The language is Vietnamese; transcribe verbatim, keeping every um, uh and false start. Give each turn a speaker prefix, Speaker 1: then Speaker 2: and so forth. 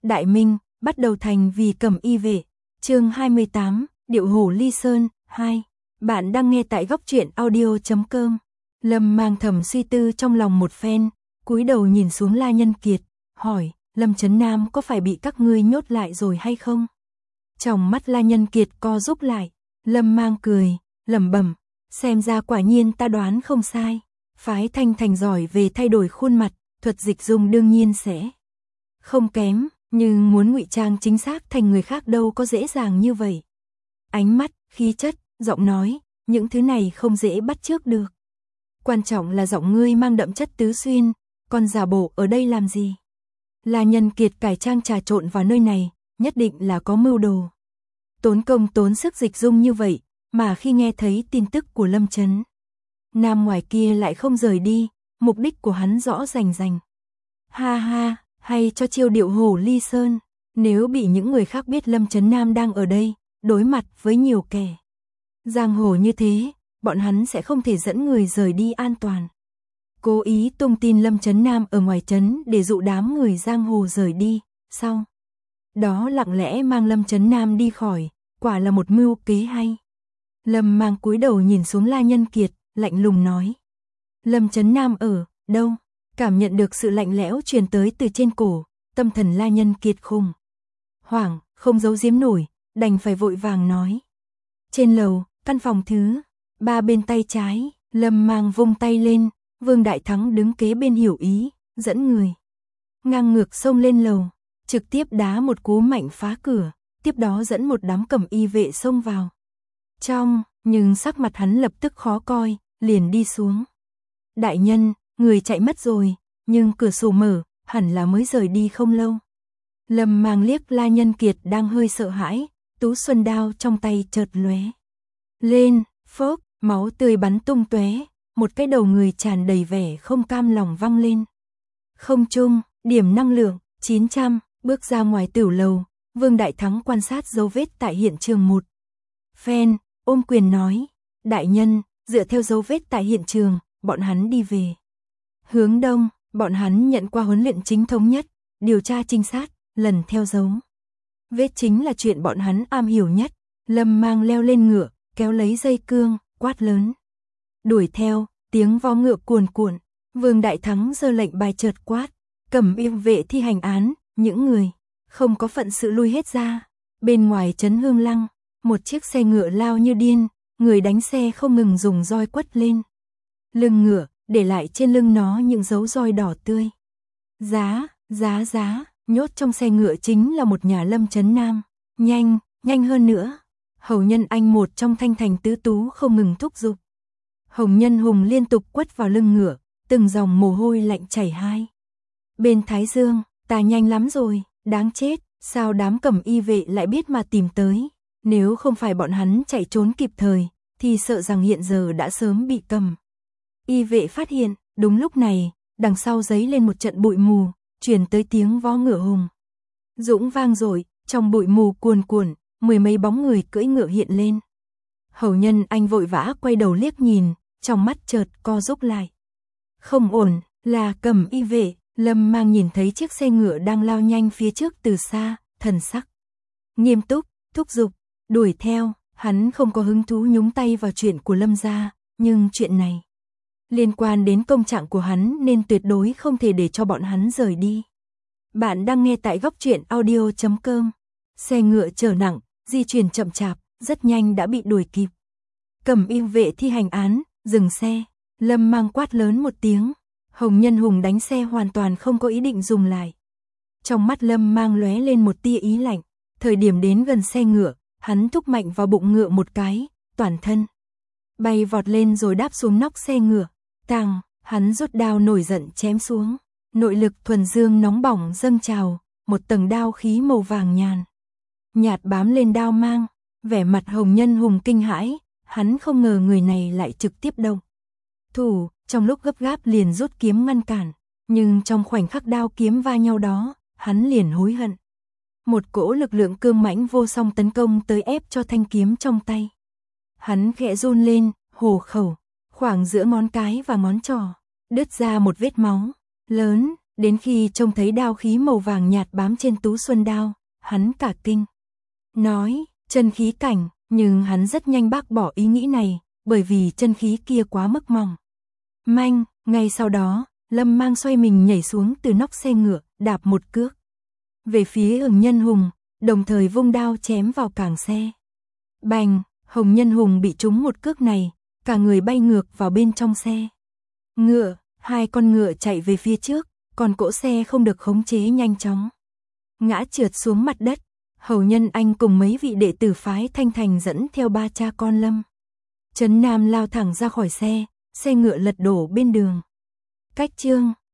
Speaker 1: Đại Minh, bắt đầu thành vì Cẩm Y vệ. Chương hai mươi tám, Điệu hổ ly sơn, hai. Bạn đang nghe tại góc truyện audio chấm com. Lâm Mang thầm suy tư trong lòng một phen, cúi đầu nhìn xuống La Nhân Kiệt, hỏi, Lâm Chấn Nam có phải bị các ngươi nhốt lại rồi hay không? Trong mắt La Nhân Kiệt co rúm lại, Lâm Mang cười, lẩm bẩm, xem ra quả nhiên ta đoán không sai. Phái Thanh Thành giỏi về thay đổi khuôn mặt, thuật dịch dung đương nhiên sẽ không kém, nhưng muốn ngụy trang chính xác thành người khác đâu có dễ dàng như vậy. Ánh mắt, khí chất, giọng nói, những thứ này không dễ bắt chước được. Quan trọng là giọng ngươi mang đậm chất tứ xuyên, còn giả bộ ở đây làm gì? La Nhân Kiệt cải trang trà trộn vào nơi này, nhất định là có mưu đồ. Tốn công tốn sức dịch dung như vậy, mà khi nghe thấy tin tức của Lâm Chấn Nam ngoài kia lại không rời đi, mục đích của hắn rõ rành rành. Ha ha, hay cho chiêu điệu hổ ly sơn, nếu bị những người khác biết Lâm Chấn Nam đang ở đây, đối mặt với nhiều kẻ giang hồ như thế, bọn hắn sẽ không thể dẫn người rời đi an toàn. Cố ý tung tin Lâm Chấn Nam ở ngoài trấn để dụ đám người giang hồ rời đi, sau đó lặng lẽ mang Lâm Chấn Nam đi khỏi, quả là một mưu kế hay. Lâm Mang cúi đầu nhìn xuống La Nhân Kiệt, lạnh lùng nói. Lâm Chấn Nam ở đâu? Cảm nhận được sự lạnh lẽo truyền tới từ trên cổ, tâm thần La Nhân Kiệt khùng hoảng, không giấu giếm nổi, đành phải vội vàng nói. Trên lầu, căn phòng thứ ba bên tay trái, Lâm Mang vung tay lên, Vương Đại Thắng đứng kế bên hiểu ý, dẫn người ngang ngược xông lên lầu, trực tiếp đá một cú mạnh phá cửa, tiếp đó dẫn một đám Cẩm Y vệ xông vào trong, nhưng sắc mặt hắn lập tức khó coi, liền đi xuống. Đại nhân, người chạy mất rồi, nhưng cửa sổ mở, hẳn là mới rời đi không lâu. Lâm Mang liếc La Nhân Kiệt đang hơi sợ hãi, tú xuân đao trong tay chợt lóe lên, phốc, máu tươi bắn tung tóe, một cái đầu người tràn đầy vẻ không cam lòng văng lên. Không trung, điểm năng lượng chín trăm, bước ra ngoài tiểu lầu, Vương Đại Thắng quan sát dấu vết tại hiện trường một phen, ôm quyền nói, đại nhân, dựa theo dấu vết tại hiện trường, bọn hắn đi về hướng đông, bọn hắn nhận qua huấn luyện chính thống nhất, điều tra trinh sát, lần theo dấu vết chính là chuyện bọn hắn am hiểu nhất. Lâm Mang leo lên ngựa, kéo lấy dây cương, quát lớn. Đuổi theo, tiếng vó ngựa cuồn cuộn, Vương Đại Thắng giơ lệnh bài chợt quát, Cẩm Y vệ thi hành án, những người không có phận sự lui hết ra. Bên ngoài trấn Hương Lăng, một chiếc xe ngựa lao như điên, người đánh xe không ngừng dùng roi quất lên lưng ngựa, để lại trên lưng nó những dấu roi đỏ tươi. Giá, giá giá, nhốt trong xe ngựa chính là một nhà Lâm Chấn Nam. Nhanh, nhanh hơn nữa. Hầu Nhân Anh một trong Thanh Thành tứ tú không ngừng thúc giục. Hồng Nhân Hùng liên tục quất vào lưng ngựa, từng dòng mồ hôi lạnh chảy hai bên thái dương. Ta nhanh lắm rồi, đáng chết, sao đám Cẩm Y vệ lại biết mà tìm tới. Nếu không phải bọn hắn chạy trốn kịp thời, thì sợ rằng hiện giờ đã sớm bị Cẩm Y vệ phát hiện. Đúng lúc này, đằng sau giấy lên một trận bụi mù, truyền tới tiếng vó ngựa hùng dũng vang dội, trong bụi mù cuồn cuộn, mười mấy bóng người cưỡi ngựa hiện lên. Hầu Nhân Anh vội vã quay đầu liếc nhìn, trong mắt chợt co rúm lại. Không ổn, là Cẩm Y vệ. Lâm Mang nhìn thấy chiếc xe ngựa đang lao nhanh phía trước từ xa, thần sắc nghiêm túc, thúc giục, đuổi theo. Hắn không có hứng thú nhúng tay vào chuyện của Lâm gia, nhưng chuyện này liên quan đến công trạng của hắn nên tuyệt đối không thể để cho bọn hắn rời đi. Bạn đang nghe tại góc truyện audio chấm com. Xe ngựa chở nặng, di chuyển chậm chạp, rất nhanh đã bị đuổi kịp. Cẩm Y vệ thi hành án, dừng xe. Lâm Mang quát lớn một tiếng. Hồng Nhân Hùng đánh xe hoàn toàn không có ý định dừng lại. Trong mắt Lâm Mang lóe lên một tia ý lạnh. Thời điểm đến gần xe ngựa, hắn thúc mạnh vào bụng ngựa một cái, toàn thân bay vọt lên rồi đáp xuống nóc xe ngựa. Tàng, hắn rút đao nổi giận chém xuống. Nội lực thuần dương nóng bỏng dâng trào, một tầng đao khí màu vàng nhàn nhạt bám lên đao mang. Vẻ mặt Hồng Nhân Hùng kinh hãi, hắn không ngờ người này lại trực tiếp động thủ, trong lúc gấp gáp liền rút kiếm ngăn cản, nhưng trong khoảnh khắc đao kiếm va nhau đó, hắn liền hối hận. Một cỗ lực lượng cương mãnh vô song tấn công tới ép cho thanh kiếm trong tay. Hắn khẽ run lên, hổ khẩu, khoảng giữa ngón cái và ngón trỏ, đứt ra một vết máu lớn, Đến khi trông thấy đao khí màu vàng nhạt bám trên Tú Xuân đao, hắn cả kinh. Nói, chân khí cảnh, nhưng hắn rất nhanh bác bỏ ý nghĩ này, bởi vì chân khí kia quá mức mỏng. Manh, ngay sau đó, Lâm Mang xoay mình nhảy xuống từ nóc xe ngựa, đạp một cước về phía Hồng Nhân Hùng, đồng thời vung đao chém vào cảng xe. Bành, Hồng Nhân Hùng bị trúng một cước này, cả người bay ngược vào bên trong xe. Ngựa, hai con ngựa chạy về phía trước, còn cỗ xe không được khống chế nhanh chóng ngã trượt xuống mặt đất. Hầu Nhân Anh cùng mấy vị đệ tử phái Thanh Thành dẫn theo ba cha con Lâm Trấn Nam lao thẳng ra khỏi xe, xe ngựa lật đổ bên đường. Cách chương